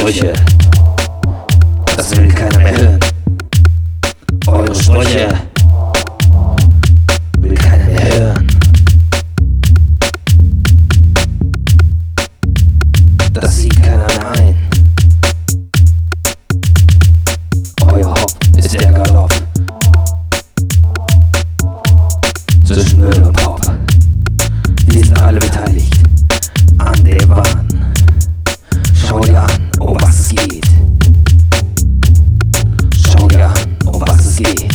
Sprüche, das will keiner mehr hören. Eure Sprüche will keiner mehr hören. Das sieht keiner mehr ein. Euer Hop ist der Galopp zwischen Müll und Pop. Wir sind alle beteiligt an dem Wahn. Schau dir an, um was es geht. Schau dir an, um was es geht.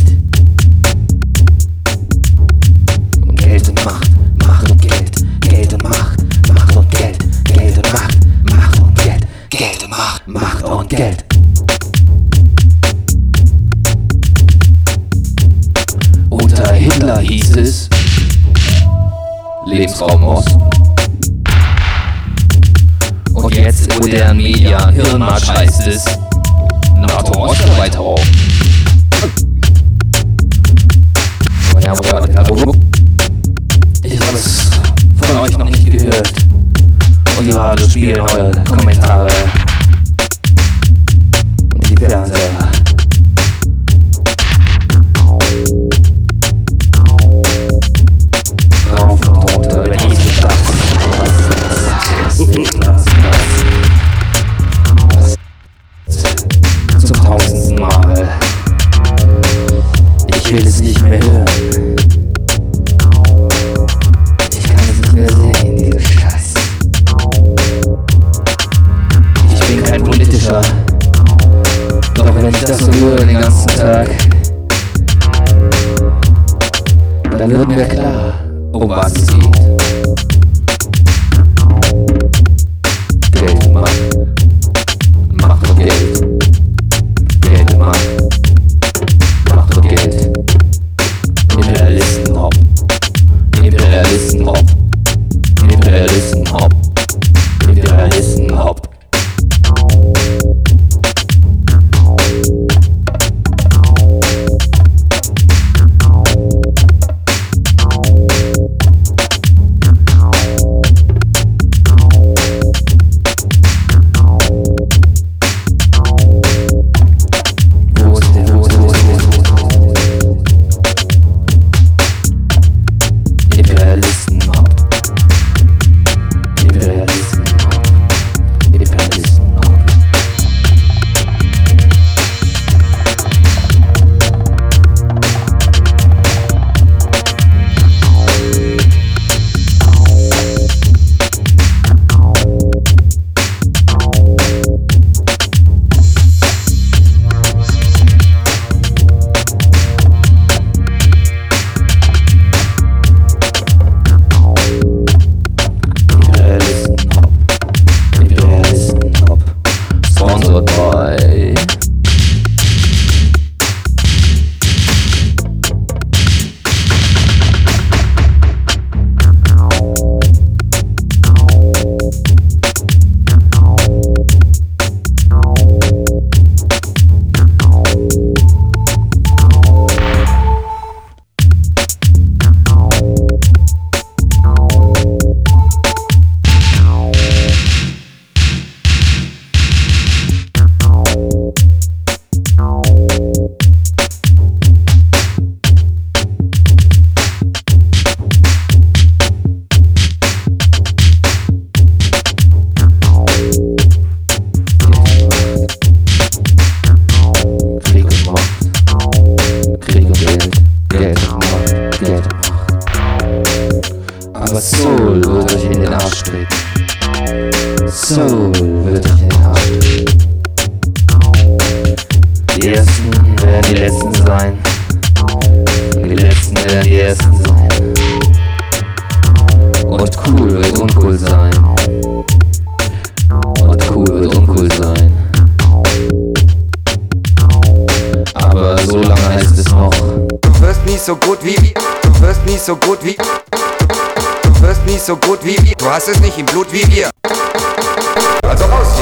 Um Geld und Macht, Macht und Geld. Geld und Macht, Macht und Geld. Geld und Macht, Macht und Geld. Geld und Macht, Macht und Geld. Unter Hitler hieß es Lebensraum Osten. Und jetzt in modernen Media, Hirnmarsch heißt es NATO-Osterweiterung. Ich habe es von euch noch nicht gehört. Und gerade spielen eure Kommentare und die Fernseher. Rauf und runter, wenn ich nicht darf. Zum 1000. Mal. Ich will es nicht mehr hören. Ich kann es nicht mehr sehen, diese Scheiße. Ich bin kein Politischer. Doch wenn ich das so höre den ganzen Tag, dann wird mir klar, um was es geht. Geld und Macht, Macht und Geld. Geld und Macht, Macht und Geld. Imperialisten hopp, Imperialisten hopp, Imperialisten hopp, Imperialisten hopp. Aber Soul wird euch in den Arsch treten. Soul wird euch in den Arsch treten. Die Ersten werden die Letzten sein. Und die Letzten werden die Ersten sein. Und cool wird uncool sein. Und cool wird uncool sein. Aber so lange heißt es noch: Du wirst nie so gut wie wir. Du wirst nie so gut wie. Du wirst nie so gut wie wir. Du hast es nicht im Blut wie wir. Also raus!